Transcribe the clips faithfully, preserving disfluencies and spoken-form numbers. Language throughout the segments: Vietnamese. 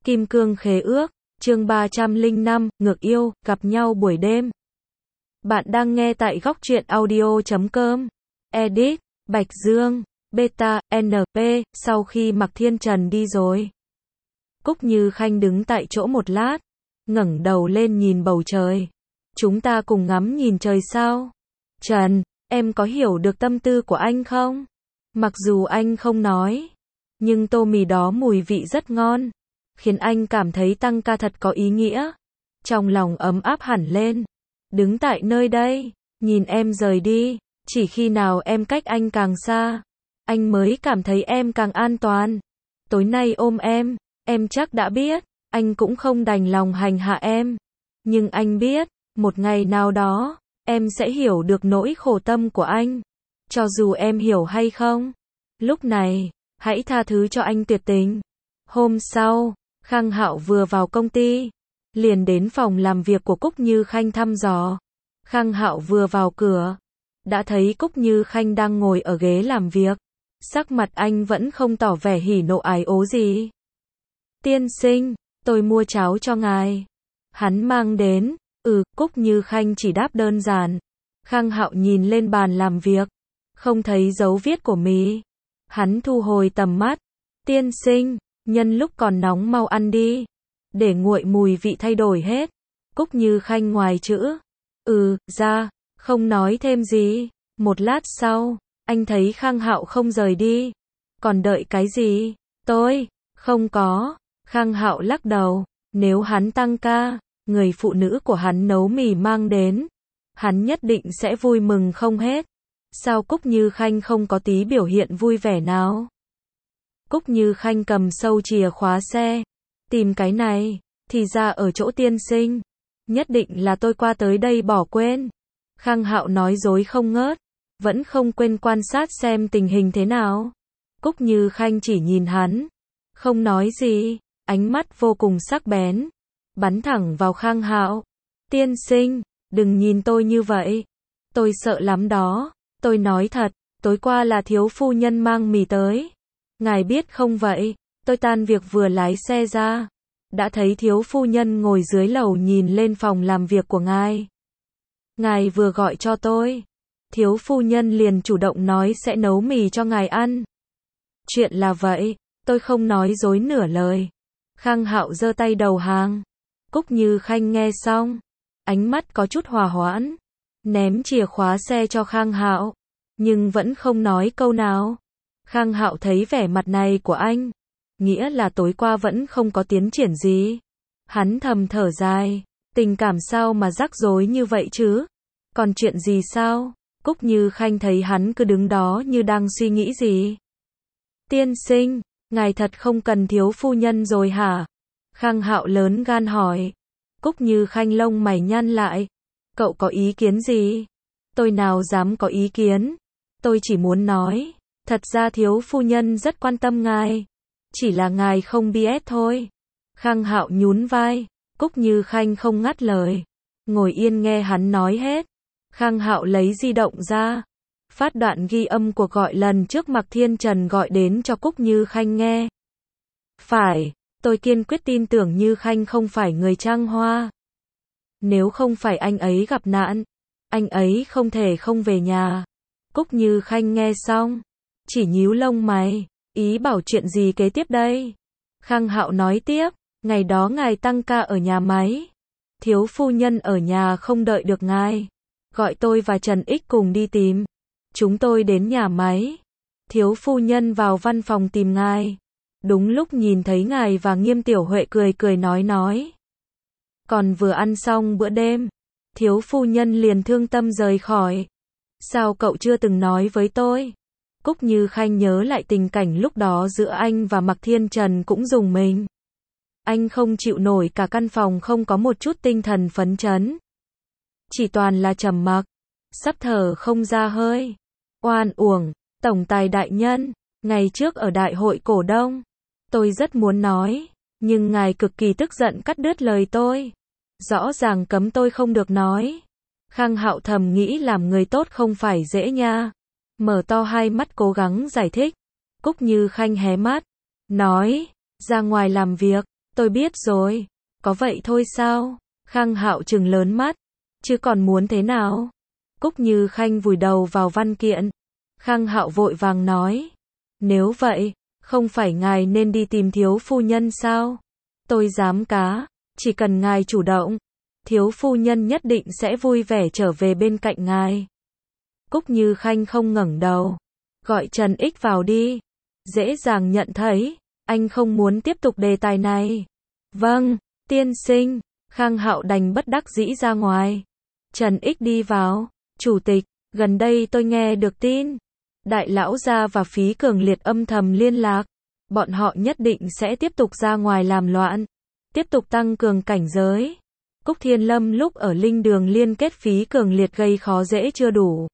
Kim Cương Khế Ước, chương ba trăm lẻ năm, Ngược Yêu, gặp nhau buổi đêm. Bạn đang nghe tại góc truyện audio chấm com. Edit, Bạch Dương, Beta, en pê, sau khi Mạc Thiên Trần đi rồi. Cúc Như Khanh đứng tại chỗ một lát, ngẩng đầu lên nhìn bầu trời. Chúng ta cùng ngắm nhìn trời sao? Trần, em có hiểu được tâm tư của anh không? Mặc dù anh không nói, nhưng tô mì đó mùi vị rất ngon, khiến anh cảm thấy tăng ca thật có ý nghĩa. Trong lòng ấm áp hẳn lên. Đứng tại nơi đây, nhìn em rời đi, chỉ khi nào em cách anh càng xa, anh mới cảm thấy em càng an toàn. Tối nay ôm em, em chắc đã biết, anh cũng không đành lòng hành hạ em. Nhưng anh biết, một ngày nào đó, em sẽ hiểu được nỗi khổ tâm của anh. Cho dù em hiểu hay không. Lúc này, hãy tha thứ cho anh tuyệt tình. Hôm sau, Khang Hạo vừa vào công ty, liền đến phòng làm việc của Cúc Như Khanh thăm dò. Khang Hạo vừa vào cửa, đã thấy Cúc Như Khanh đang ngồi ở ghế làm việc. Sắc mặt anh vẫn không tỏ vẻ hỉ nộ ái ố gì. Tiên sinh, tôi mua cháo cho ngài. Hắn mang đến. Ừ, Cúc Như Khanh chỉ đáp đơn giản. Khang Hạo nhìn lên bàn làm việc, không thấy dấu viết của mí. Hắn thu hồi tầm mắt. Tiên sinh, nhân lúc còn nóng mau ăn đi, để nguội mùi vị thay đổi hết. Cúc Như Khanh ngoài chữ ừ ra, không nói thêm gì. Một lát sau, anh thấy Khang Hạo không rời đi. Còn đợi cái gì? Tôi không có. Khang Hạo lắc đầu. Nếu hắn tăng ca, người phụ nữ của hắn nấu mì mang đến, hắn nhất định sẽ vui mừng không hết. Sao Cúc Như Khanh không có tí biểu hiện vui vẻ nào? Cúc Như Khanh cầm sâu chìa khóa xe. Tìm cái này, thì ra ở chỗ tiên sinh. Nhất định là tôi qua tới đây bỏ quên. Khang Hạo nói dối không ngớt, vẫn không quên quan sát xem tình hình thế nào. Cúc Như Khanh chỉ nhìn hắn, không nói gì, ánh mắt vô cùng sắc bén, bắn thẳng vào Khang Hạo. Tiên sinh, đừng nhìn tôi như vậy. Tôi sợ lắm đó. Tôi nói thật, tối qua là thiếu phu nhân mang mì tới. Ngài biết không vậy, tôi tan việc vừa lái xe ra, đã thấy thiếu phu nhân ngồi dưới lầu nhìn lên phòng làm việc của ngài. Ngài vừa gọi cho tôi, thiếu phu nhân liền chủ động nói sẽ nấu mì cho ngài ăn. Chuyện là vậy, tôi không nói dối nửa lời. Khang Hạo giơ tay đầu hàng. Cúc Như Khanh nghe xong, ánh mắt có chút hòa hoãn, ném chìa khóa xe cho Khang Hạo, nhưng vẫn không nói câu nào. Khang Hạo thấy vẻ mặt này của anh, nghĩa là tối qua vẫn không có tiến triển gì. Hắn thầm thở dài, tình cảm sao mà rắc rối như vậy chứ? Còn chuyện gì sao? Cúc Như Khanh thấy hắn cứ đứng đó như đang suy nghĩ gì. Tiên sinh, ngài thật không cần thiếu phu nhân rồi hả? Khang Hạo lớn gan hỏi. Cúc Như Khanh lông mày nhăn lại. Cậu có ý kiến gì? Tôi nào dám có ý kiến. Tôi chỉ muốn nói, thật ra thiếu phu nhân rất quan tâm ngài. Chỉ là ngài không biết thôi. Khang Hạo nhún vai. Cúc Như Khanh không ngắt lời, ngồi yên nghe hắn nói hết. Khang Hạo lấy di động ra, phát đoạn ghi âm cuộc gọi lần trước Mạc Thiên Trần gọi đến cho Cúc Như Khanh nghe. Phải, tôi kiên quyết tin tưởng Như Khanh không phải người Trang Hoa. Nếu không phải anh ấy gặp nạn, anh ấy không thể không về nhà. Cúc Như Khanh nghe xong, chỉ nhíu lông mày, ý bảo chuyện gì kế tiếp đây? Khang Hạo nói tiếp, ngày đó ngài tăng ca ở nhà máy. Thiếu phu nhân ở nhà không đợi được ngài, gọi tôi và Trần Ích cùng đi tìm. Chúng tôi đến nhà máy. Thiếu phu nhân vào văn phòng tìm ngài. Đúng lúc nhìn thấy ngài và Nghiêm Tiểu Huệ cười cười nói nói. Còn vừa ăn xong bữa đêm, thiếu phu nhân liền thương tâm rời khỏi. Sao cậu chưa từng nói với tôi? Cúc Như Khanh nhớ lại tình cảnh lúc đó giữa anh và Mạc Thiên Trần cũng rùng mình. Anh không chịu nổi, cả căn phòng không có một chút tinh thần phấn chấn. Chỉ toàn là trầm mặc, sắp thở không ra hơi. Oan uổng, tổng tài đại nhân, ngày trước ở đại hội cổ đông, tôi rất muốn nói, nhưng ngài cực kỳ tức giận cắt đứt lời tôi. Rõ ràng cấm tôi không được nói. Khang Hạo thầm nghĩ làm người tốt không phải dễ nha. Mở to hai mắt cố gắng giải thích. Cúc Như Khanh hé mắt, nói, ra ngoài làm việc. Tôi biết rồi. Có vậy thôi sao? Khang Hạo trừng lớn mắt. Chứ còn muốn thế nào? Cúc Như Khanh vùi đầu vào văn kiện. Khang Hạo vội vàng nói. Nếu vậy, không phải ngài nên đi tìm thiếu phu nhân sao? Tôi dám cá, chỉ cần ngài chủ động, thiếu phu nhân nhất định sẽ vui vẻ trở về bên cạnh ngài. Cúc Như Khanh không ngẩng đầu. Gọi Trần Ích vào đi. Dễ dàng nhận thấy, anh không muốn tiếp tục đề tài này. Vâng, tiên sinh. Khang Hạo đành bất đắc dĩ ra ngoài. Trần Ích đi vào. Chủ tịch, gần đây tôi nghe được tin. Đại lão gia và Phí Cường Liệt âm thầm liên lạc. Bọn họ nhất định sẽ tiếp tục ra ngoài làm loạn. Tiếp tục tăng cường cảnh giới. Cúc Thiên Lâm lúc ở Linh Đường liên kết Phí Cường Liệt gây khó dễ chưa đủ.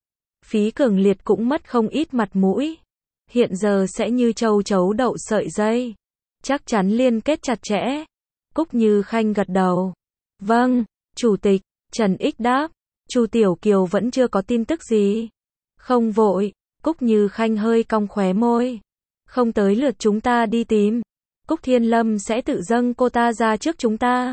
Phí Cường Liệt cũng mất không ít mặt mũi. Hiện giờ sẽ như châu chấu đậu sợi dây. Chắc chắn liên kết chặt chẽ. Cúc Như Khanh gật đầu. Vâng, chủ tịch. Trần Ích đáp. Chu Tiểu Kiều vẫn chưa có tin tức gì. Không vội. Cúc Như Khanh hơi cong khóe môi. Không tới lượt chúng ta đi tìm. Cúc Thiên Lâm sẽ tự dâng cô ta ra trước chúng ta.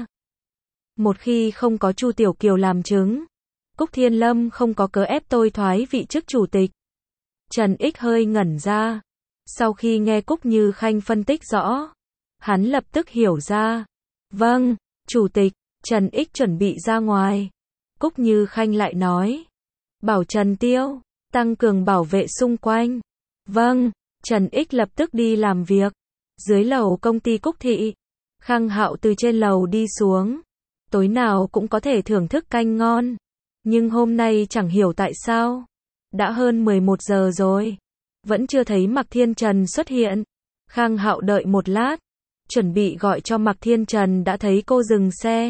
Một khi không có Chu Tiểu Kiều làm chứng, Cúc Thiên Lâm không có cớ ép tôi thoái vị chức chủ tịch. Trần Ích hơi ngẩn ra. Sau khi nghe Cúc Như Khanh phân tích rõ, hắn lập tức hiểu ra. Vâng, chủ tịch. Trần Ích chuẩn bị ra ngoài. Cúc Như Khanh lại nói. Bảo Trần Tiêu tăng cường bảo vệ xung quanh. Vâng, Trần Ích lập tức đi làm việc. Dưới lầu công ty Cúc Thị, Khang Hạo từ trên lầu đi xuống. Tối nào cũng có thể thưởng thức canh ngon. Nhưng hôm nay chẳng hiểu tại sao. Đã hơn mười một giờ rồi. Vẫn chưa thấy Mạc Thiên Trần xuất hiện. Khang Hạo đợi một lát. Chuẩn bị gọi cho Mạc Thiên Trần đã thấy cô dừng xe.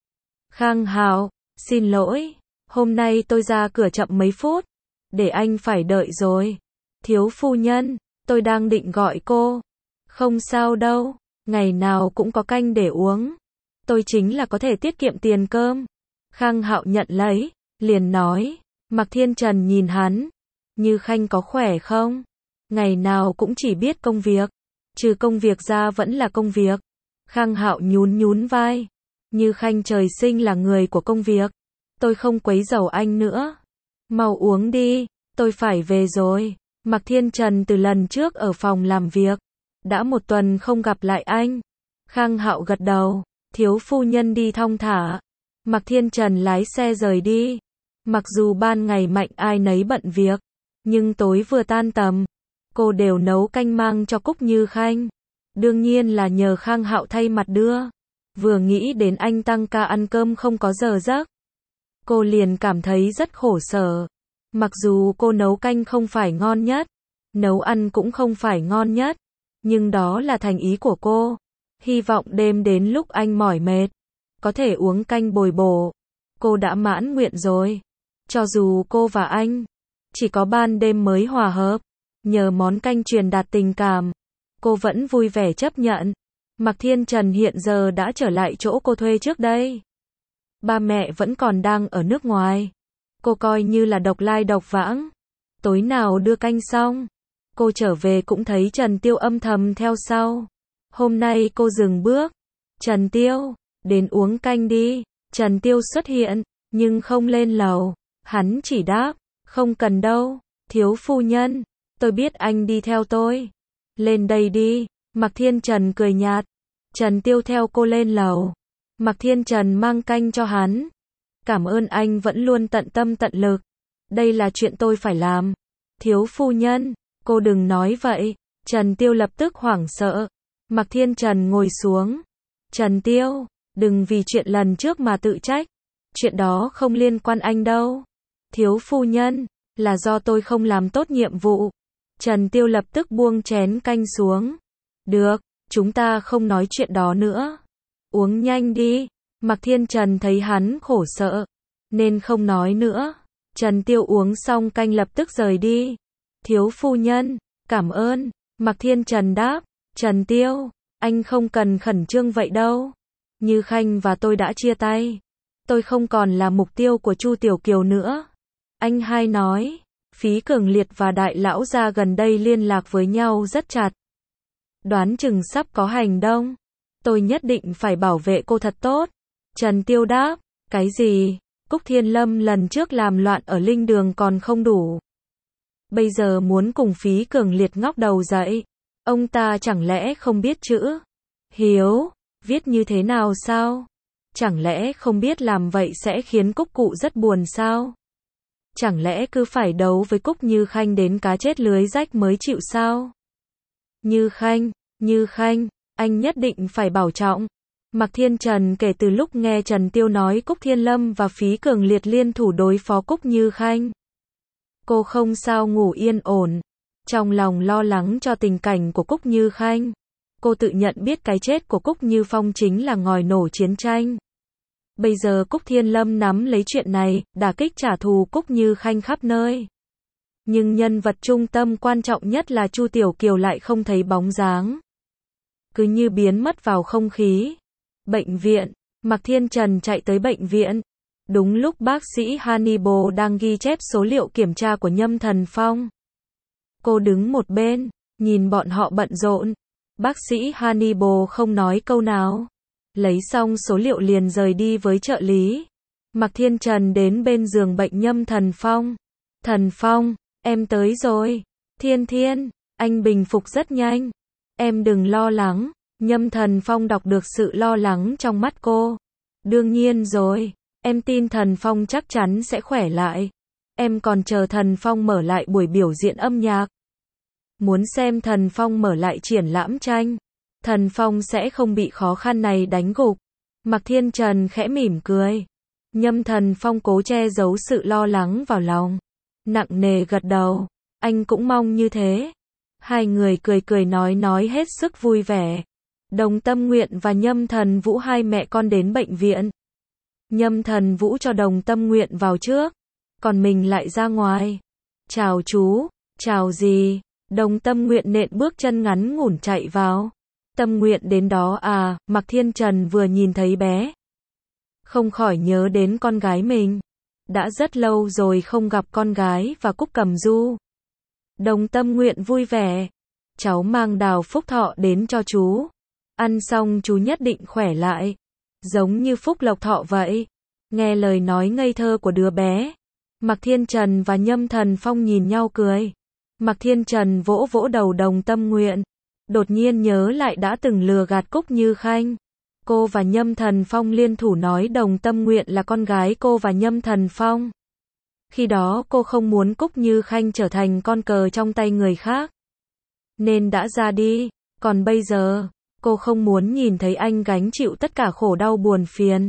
Khang Hạo, xin lỗi. Hôm nay tôi ra cửa chậm mấy phút. Để anh phải đợi rồi. Thiếu phu nhân, tôi đang định gọi cô. Không sao đâu. Ngày nào cũng có canh để uống. Tôi chính là có thể tiết kiệm tiền cơm. Khang Hạo nhận lấy, liền nói. Mạc Thiên Trần nhìn hắn. Như Khanh có khỏe không? Ngày nào cũng chỉ biết công việc. Trừ công việc ra vẫn là công việc. Khang Hạo nhún nhún vai. Như Khanh trời sinh là người của công việc. Tôi không quấy rầy anh nữa. Mau uống đi, tôi phải về rồi. Mạc Thiên Trần từ lần trước ở phòng làm việc. Đã một tuần không gặp lại anh. Khang Hạo gật đầu. Thiếu phu nhân đi thong thả. Mạc Thiên Trần lái xe rời đi. Mặc dù ban ngày mạnh ai nấy bận việc, nhưng tối vừa tan tầm, cô đều nấu canh mang cho Cúc Như Khanh. Đương nhiên là nhờ Khang Hạo thay mặt đưa. Vừa nghĩ đến anh tăng ca ăn cơm không có giờ giấc, cô liền cảm thấy rất khổ sở. Mặc dù cô nấu canh không phải ngon nhất, nấu ăn cũng không phải ngon nhất, nhưng đó là thành ý của cô. Hy vọng đêm đến lúc anh mỏi mệt, có thể uống canh bồi bổ. Cô đã mãn nguyện rồi. Cho dù cô và anh chỉ có ban đêm mới hòa hợp, nhờ món canh truyền đạt tình cảm, cô vẫn vui vẻ chấp nhận. Mạc Thiên Trần hiện giờ đã trở lại chỗ cô thuê trước đây. Ba mẹ vẫn còn đang ở nước ngoài. Cô coi như là độc lai độc vãng. Tối nào đưa canh xong, cô trở về cũng thấy Trần Tiêu âm thầm theo sau. Hôm nay cô dừng bước. Trần Tiêu, đến uống canh đi. Trần Tiêu xuất hiện, nhưng không lên lầu. Hắn chỉ đáp, không cần đâu. Thiếu phu nhân, tôi biết anh đi theo tôi. Lên đây đi. Mạc Thiên Trần cười nhạt. Trần Tiêu theo cô lên lầu. Mạc Thiên Trần mang canh cho hắn. Cảm ơn anh vẫn luôn tận tâm tận lực. Đây là chuyện tôi phải làm. Thiếu phu nhân, cô đừng nói vậy. Trần Tiêu lập tức hoảng sợ. Mạc Thiên Trần ngồi xuống. Trần Tiêu, đừng vì chuyện lần trước mà tự trách. Chuyện đó không liên quan anh đâu. Thiếu phu nhân, là do tôi không làm tốt nhiệm vụ. Trần Tiêu lập tức buông chén canh xuống. Được, chúng ta không nói chuyện đó nữa. Uống nhanh đi. Mạc Thiên Trần thấy hắn khổ sợ, nên không nói nữa. Trần Tiêu uống xong canh lập tức rời đi. Thiếu phu nhân, cảm ơn. Mạc Thiên Trần đáp. Trần Tiêu, anh không cần khẩn trương vậy đâu. Như Khanh và tôi đã chia tay. Tôi không còn là mục tiêu của Chu Tiểu Kiều nữa. Anh hai nói, Phí Cường Liệt và Đại Lão gia gần đây liên lạc với nhau rất chặt. Đoán chừng sắp có hành động. Tôi nhất định phải bảo vệ cô thật tốt. Trần Tiêu đáp, cái gì? Cúc Thiên Lâm lần trước làm loạn ở linh đường còn không đủ. Bây giờ muốn cùng Phí Cường Liệt ngóc đầu dậy. Ông ta chẳng lẽ không biết chữ Hiếu, viết như thế nào sao? Chẳng lẽ không biết làm vậy sẽ khiến Cúc cụ rất buồn sao? Chẳng lẽ cứ phải đấu với Cúc Như Khanh đến cá chết lưới rách mới chịu sao? Như Khanh, Như Khanh, anh nhất định phải bảo trọng. Mạc Thiên Trần kể từ lúc nghe Trần Tiêu nói Cúc Thiên Lâm và Phí Cường Liệt liên thủ đối phó Cúc Như Khanh. Cô không sao ngủ yên ổn. Trong lòng lo lắng cho tình cảnh của Cúc Như Khanh. Cô tự nhận biết cái chết của Cúc Như Phong chính là ngòi nổ chiến tranh. Bây giờ Cúc Thiên Lâm nắm lấy chuyện này, đả kích trả thù Cúc Như Khanh khắp nơi. Nhưng nhân vật trung tâm quan trọng nhất là Chu Tiểu Kiều lại không thấy bóng dáng. Cứ như biến mất vào không khí. Bệnh viện, Mạc Thiên Trần chạy tới bệnh viện. Đúng lúc bác sĩ Hannibal đang ghi chép số liệu kiểm tra của Nhâm Thần Phong. Cô đứng một bên, nhìn bọn họ bận rộn. Bác sĩ Hannibal không nói câu nào. Lấy xong số liệu liền rời đi với trợ lý. Mạc Thiên Trần đến bên giường bệnh Nhâm Thần Phong. Thần Phong, em tới rồi. Thiên Thiên, anh bình phục rất nhanh. Em đừng lo lắng. Nhâm Thần Phong đọc được sự lo lắng trong mắt cô. Đương nhiên rồi. Em tin Thần Phong chắc chắn sẽ khỏe lại. Em còn chờ Thần Phong mở lại buổi biểu diễn âm nhạc. Muốn xem Thần Phong mở lại triển lãm tranh. Thần Phong sẽ không bị khó khăn này đánh gục. Mạc Thiên Trần khẽ mỉm cười. Nhâm Thần Phong cố che giấu sự lo lắng vào lòng. Nặng nề gật đầu. Anh cũng mong như thế. Hai người cười cười nói nói hết sức vui vẻ. Đồng Tâm Nguyện và Nhâm Thần Vũ hai mẹ con đến bệnh viện. Nhâm Thần Vũ cho Đồng Tâm Nguyện vào trước. Còn mình lại ra ngoài. Chào chú. Chào gì? Đồng Tâm Nguyện nện bước chân ngắn ngủn chạy vào. Tâm Nguyện đến đó à? Mạc Thiên Trần vừa nhìn thấy bé. Không khỏi nhớ đến con gái mình. Đã rất lâu rồi không gặp con gái và Cúc Cẩm Du. Đồng Tâm Nguyện vui vẻ. Cháu mang đào phúc thọ đến cho chú. Ăn xong chú nhất định khỏe lại. Giống như phúc lộc thọ vậy. Nghe lời nói ngây thơ của đứa bé. Mạc Thiên Trần và Nhâm Thần Phong nhìn nhau cười. Mạc Thiên Trần vỗ vỗ đầu Đồng Tâm Nguyện. Đột nhiên nhớ lại đã từng lừa gạt Cúc Như Khanh. Cô và Nhâm Thần Phong liên thủ nói Đồng Tâm Nguyện là con gái cô và Nhâm Thần Phong. Khi đó cô không muốn Cúc Như Khanh trở thành con cờ trong tay người khác. Nên đã ra đi. Còn bây giờ, cô không muốn nhìn thấy anh gánh chịu tất cả khổ đau buồn phiền.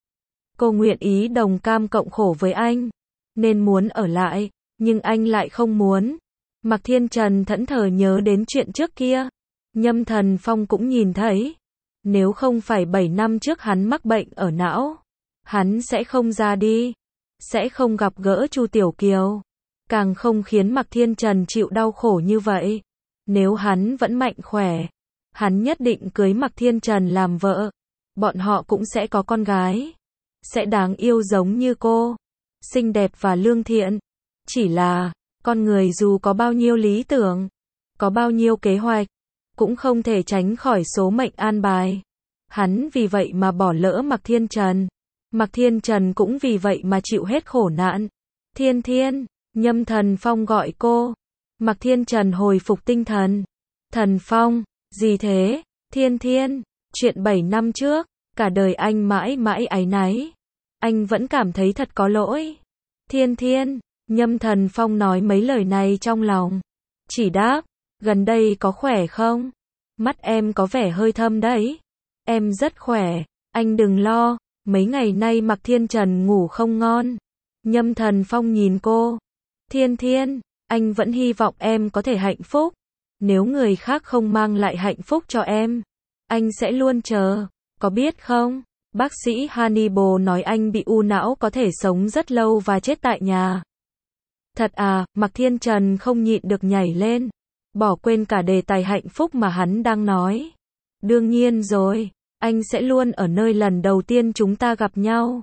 Cô nguyện ý đồng cam cộng khổ với anh. Nên muốn ở lại, nhưng anh lại không muốn. Mạc Thiên Trần thẫn thờ nhớ đến chuyện trước kia. Nhâm Thần Phong cũng nhìn thấy. Nếu không phải bảy năm trước hắn mắc bệnh ở não, hắn sẽ không ra đi. Sẽ không gặp gỡ Chu Tiểu Kiều. Càng không khiến Mạc Thiên Trần chịu đau khổ như vậy. Nếu hắn vẫn mạnh khỏe, hắn nhất định cưới Mạc Thiên Trần làm vợ. Bọn họ cũng sẽ có con gái. Sẽ đáng yêu giống như cô. Xinh đẹp và lương thiện. Chỉ là, con người dù có bao nhiêu lý tưởng, có bao nhiêu kế hoạch, cũng không thể tránh khỏi số mệnh an bài. Hắn vì vậy mà bỏ lỡ Mạc Thiên Trần. Mạc Thiên Trần cũng vì vậy mà chịu hết khổ nạn. Thiên Thiên, Nhâm Thần Phong gọi cô. Mạc Thiên Trần hồi phục tinh thần. Thần Phong, gì thế? Thiên Thiên, chuyện bảy năm trước, cả đời anh mãi mãi áy náy. Anh vẫn cảm thấy thật có lỗi. Thiên Thiên, Nhâm Thần Phong nói mấy lời này trong lòng. Chỉ đáp, gần đây có khỏe không? Mắt em có vẻ hơi thâm đấy. Em rất khỏe, anh đừng lo. Mấy ngày nay Mạc Thiên Trần ngủ không ngon. Nhâm Thần Phong nhìn cô. Thiên Thiên, anh vẫn hy vọng em có thể hạnh phúc. Nếu người khác không mang lại hạnh phúc cho em, anh sẽ luôn chờ. Có biết không? Bác sĩ Hannibal nói anh bị u não có thể sống rất lâu và chết tại nhà. Thật à? Mạc Thiên Trần không nhịn được nhảy lên. Bỏ quên cả đề tài hạnh phúc mà hắn đang nói. Đương nhiên rồi. Anh sẽ luôn ở nơi lần đầu tiên chúng ta gặp nhau.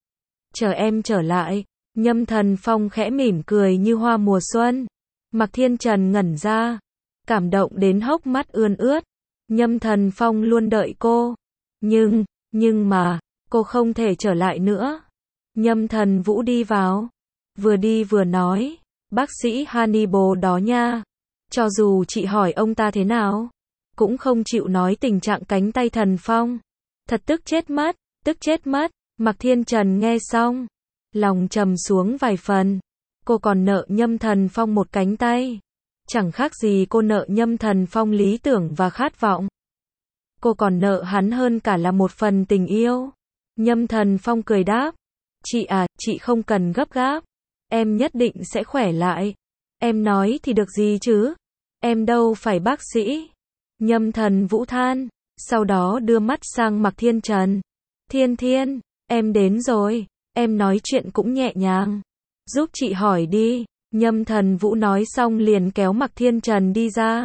Chờ em trở lại. Nhâm Thần Phong khẽ mỉm cười như hoa mùa xuân. Mạc Thiên Trần ngẩn ra. Cảm động đến hốc mắt ươn ướt. Nhâm Thần Phong luôn đợi cô. Nhưng, nhưng mà, cô không thể trở lại nữa. Nhâm Thần Vũ đi vào. Vừa đi vừa nói, bác sĩ Hannibal đó nha. Cho dù chị hỏi ông ta thế nào, cũng không chịu nói tình trạng cánh tay Thần Phong. Thật tức chết mất, tức chết mất. Mạc Thiên Trần nghe xong, lòng trầm xuống vài phần. Cô còn nợ Nhâm Thần Phong một cánh tay. Chẳng khác gì cô nợ Nhâm Thần Phong lý tưởng và khát vọng. Cô còn nợ hắn hơn cả là một phần tình yêu. Nhâm Thần Phong cười đáp. Chị à, chị không cần gấp gáp. Em nhất định sẽ khỏe lại. Em nói thì được gì chứ? Em đâu phải bác sĩ. Nhâm Thần Vũ than. Sau đó đưa mắt sang Mạc Thiên Trần. Thiên Thiên, em đến rồi. Em nói chuyện cũng nhẹ nhàng. Giúp chị hỏi đi. Nhâm Thần Vũ nói xong liền kéo Mạc Thiên Trần đi ra.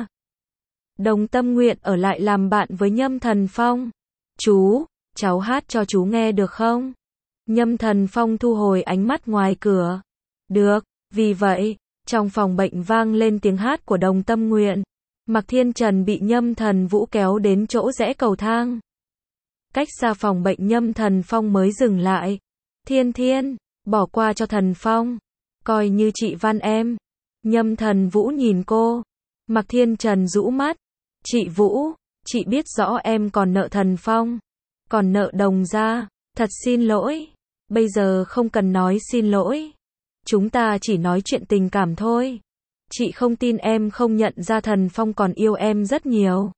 Đồng tâm nguyện ở lại làm bạn với Nhâm Thần Phong. Chú, cháu hát cho chú nghe được không? Nhâm Thần Phong thu hồi ánh mắt ngoài cửa. Được, vì vậy, trong phòng bệnh vang lên tiếng hát của Đồng Tâm Nguyện. Mạc Thiên Trần bị Nhâm Thần Vũ kéo đến chỗ rẽ cầu thang. Cách xa phòng bệnh Nhâm Thần Phong mới dừng lại. Thiên Thiên, bỏ qua cho Thần Phong. Coi như chị van em. Nhâm Thần Vũ nhìn cô. Mạc Thiên Trần rũ mắt. Chị Vũ, chị biết rõ em còn nợ Thần Phong. Còn nợ Đồng gia. Thật xin lỗi. Bây giờ không cần nói xin lỗi. Chúng ta chỉ nói chuyện tình cảm thôi. Chị không tin em không nhận ra Thần Phong còn yêu em rất nhiều.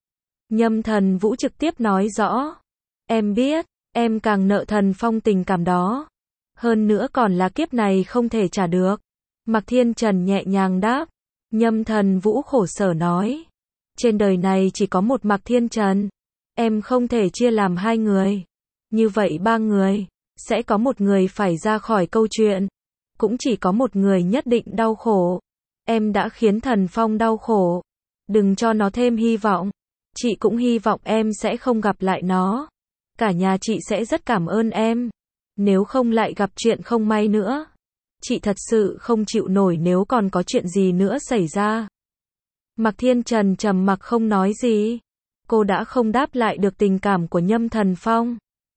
Nhâm Thần Vũ trực tiếp nói rõ. Em biết, em càng nợ Thần Phong tình cảm đó. Hơn nữa còn là kiếp này không thể trả được. Mạc Thiên Trần nhẹ nhàng đáp. Nhâm Thần Vũ khổ sở nói. Trên đời này chỉ có một Mạc Thiên Trần. Em không thể chia làm hai người. Như vậy ba người. Sẽ có một người phải ra khỏi câu chuyện. Cũng chỉ có một người nhất định đau khổ. Em đã khiến Thần Phong đau khổ. Đừng cho nó thêm hy vọng. Chị cũng hy vọng em sẽ không gặp lại nó. Cả nhà chị sẽ rất cảm ơn em. Nếu không lại gặp chuyện không may nữa. Chị thật sự không chịu nổi nếu còn có chuyện gì nữa xảy ra. Mạc Thiên Trần trầm mặc không nói gì. Cô đã không đáp lại được tình cảm của Nhâm Thần Phong.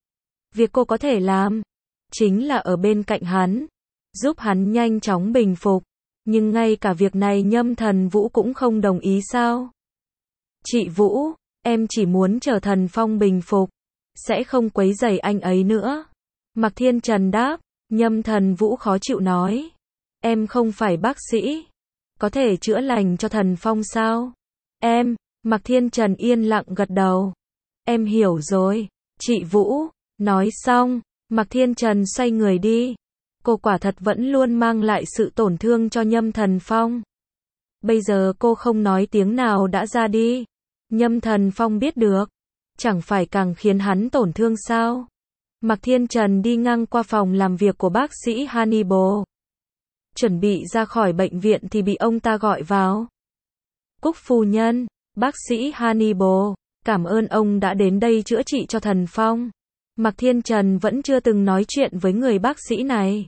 Việc cô có thể làm, chính là ở bên cạnh hắn. Giúp hắn nhanh chóng bình phục. Nhưng ngay cả việc này Nhâm Thần Vũ cũng không đồng ý sao? Chị Vũ, em chỉ muốn chờ Thần Phong bình phục. Sẽ không quấy rầy anh ấy nữa. Mạc Thiên Trần đáp. Nhâm Thần Vũ khó chịu nói. Em không phải bác sĩ. Có thể chữa lành cho Thần Phong sao? Em, Mạc Thiên Trần yên lặng gật đầu. Em hiểu rồi, chị Vũ. Nói xong, Mạc Thiên Trần xoay người đi. Cô quả thật vẫn luôn mang lại sự tổn thương cho Nhâm Thần Phong. Bây giờ cô không nói tiếng nào đã ra đi. Nhâm Thần Phong biết được. Chẳng phải càng khiến hắn tổn thương sao? Mạc Thiên Trần đi ngang qua phòng làm việc của bác sĩ Hannibal. Chuẩn bị ra khỏi bệnh viện thì bị ông ta gọi vào. Cúc phu nhân, bác sĩ Hannibal, cảm ơn ông đã đến đây chữa trị cho Thần Phong. Mạc Thiên Trần vẫn chưa từng nói chuyện với người bác sĩ này.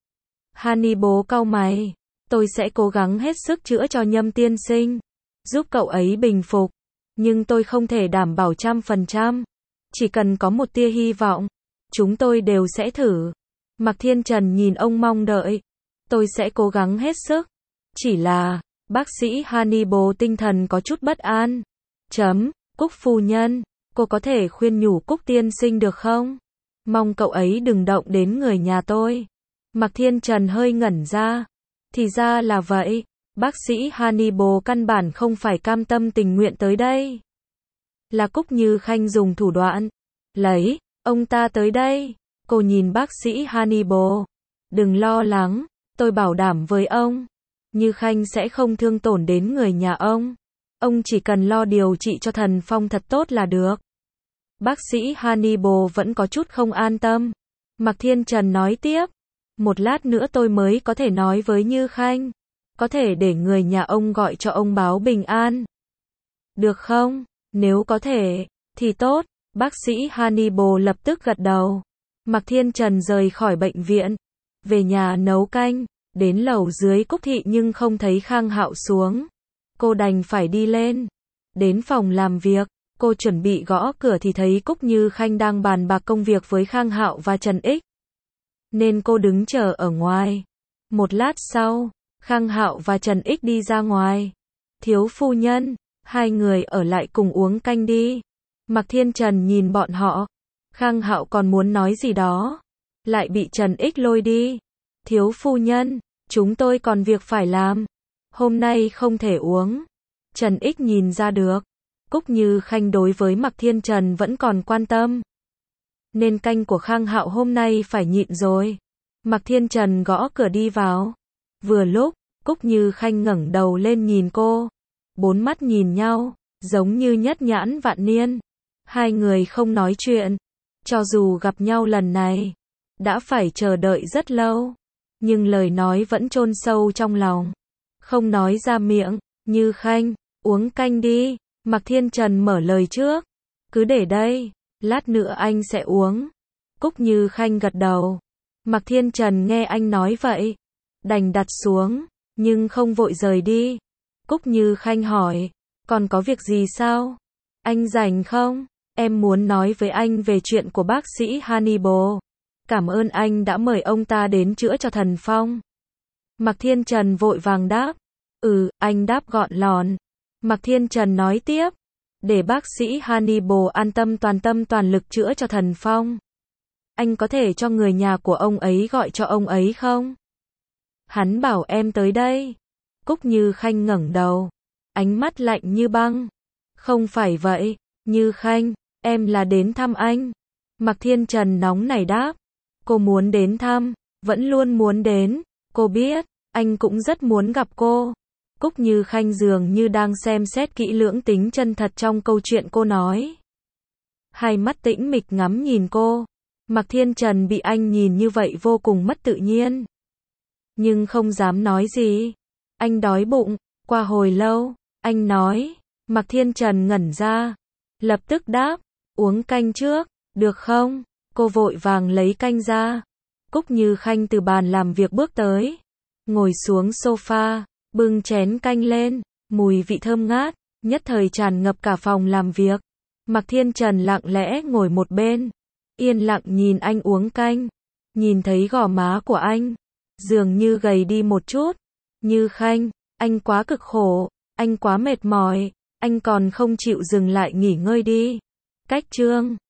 Hannibal cau mày. Tôi sẽ cố gắng hết sức chữa cho Nhâm tiên sinh. Giúp cậu ấy bình phục. Nhưng tôi không thể đảm bảo trăm phần trăm. Chỉ cần có một tia hy vọng. Chúng tôi đều sẽ thử. Mạc Thiên Trần nhìn ông mong đợi. Tôi sẽ cố gắng hết sức. Chỉ là, bác sĩ Hannibal tinh thần có chút bất an. Chấm, Cúc phu nhân, cô có thể khuyên nhủ Cúc tiên sinh được không? Mong cậu ấy đừng động đến người nhà tôi. Mạc Thiên Trần hơi ngẩn ra. Thì ra là vậy. Bác sĩ Hannibal căn bản không phải cam tâm tình nguyện tới đây. Là Cúc Như Khanh dùng thủ đoạn. Lấy, ông ta tới đây. Cô nhìn bác sĩ Hannibal. Đừng lo lắng, tôi bảo đảm với ông. Như Khanh sẽ không thương tổn đến người nhà ông. Ông chỉ cần lo điều trị cho Thần Phong thật tốt là được. Bác sĩ Hannibal vẫn có chút không an tâm. Mạc Thiên Trần nói tiếp. Một lát nữa tôi mới có thể nói với Như Khanh. Có thể để người nhà ông gọi cho ông báo bình an. Được không? Nếu có thể, thì tốt. Bác sĩ Hannibal lập tức gật đầu. Mạc Thiên Trần rời khỏi bệnh viện. Về nhà nấu canh. Đến lầu dưới Cúc thị nhưng không thấy Khang Hạo xuống. Cô đành phải đi lên. Đến phòng làm việc. Cô chuẩn bị gõ cửa thì thấy Cúc Như Khanh đang bàn bạc công việc với Khang Hạo và Trần Ích. Nên cô đứng chờ ở ngoài. Một lát sau, Khang Hạo và Trần Ích đi ra ngoài. Thiếu phu nhân, hai người ở lại cùng uống canh đi. Mạc Thiên Trần nhìn bọn họ. Khang Hạo còn muốn nói gì đó, lại bị Trần Ích lôi đi. Thiếu phu nhân, chúng tôi còn việc phải làm. Hôm nay không thể uống. Trần Ích nhìn ra được. Cúc Như Khanh đối với Mạc Thiên Trần vẫn còn quan tâm. Nên canh của Khang Hạo hôm nay phải nhịn rồi. Mạc Thiên Trần gõ cửa đi vào. Vừa lúc, Cúc Như Khanh ngẩng đầu lên nhìn cô. Bốn mắt nhìn nhau, giống như nhất nhãn vạn niên. Hai người không nói chuyện. Cho dù gặp nhau lần này, đã phải chờ đợi rất lâu. Nhưng lời nói vẫn chôn sâu trong lòng. Không nói ra miệng. Như Khanh, uống canh đi. Mạc Thiên Trần mở lời trước. Cứ để đây, lát nữa anh sẽ uống. Cúc Như Khanh gật đầu. Mạc Thiên Trần nghe anh nói vậy, đành đặt xuống, nhưng không vội rời đi. Cúc Như Khanh hỏi, còn có việc gì sao? Anh rảnh không? Em muốn nói với anh về chuyện của bác sĩ Hannibal. Cảm ơn anh đã mời ông ta đến chữa cho Thần Phong. Mạc Thiên Trần vội vàng đáp. Ừ, anh đáp gọn lọn. Mạc Thiên Trần nói tiếp. Để bác sĩ Hannibal an tâm toàn tâm toàn lực chữa cho Thần Phong. Anh có thể cho người nhà của ông ấy gọi cho ông ấy không? Hắn bảo em tới đây. Cúc Như Khanh ngẩng đầu. Ánh mắt lạnh như băng. Không phải vậy, Như Khanh, em là đến thăm anh. Mạc Thiên Trần nóng nảy đáp. Cô muốn đến thăm, vẫn luôn muốn đến. Cô biết, anh cũng rất muốn gặp cô. Cúc Như Khanh dường như đang xem xét kỹ lưỡng tính chân thật trong câu chuyện cô nói. Hai mắt tĩnh mịch ngắm nhìn cô. Mạc Thiên Trần bị anh nhìn như vậy vô cùng mất tự nhiên. Nhưng không dám nói gì. Anh đói bụng. Qua hồi lâu, anh nói. Mạc Thiên Trần ngẩn ra. Lập tức đáp. Uống canh trước, được không? Cô vội vàng lấy canh ra. Cúc Như Khanh từ bàn làm việc bước tới. Ngồi xuống sofa, bưng chén canh lên. Mùi vị thơm ngát, nhất thời tràn ngập cả phòng làm việc. Mạc Thiên Trần lặng lẽ ngồi một bên. Yên lặng nhìn anh uống canh. Nhìn thấy gò má của anh. Dường như gầy đi một chút. Như Khanh, anh quá cực khổ. Anh quá mệt mỏi. Anh còn không chịu dừng lại nghỉ ngơi đi. Cách chương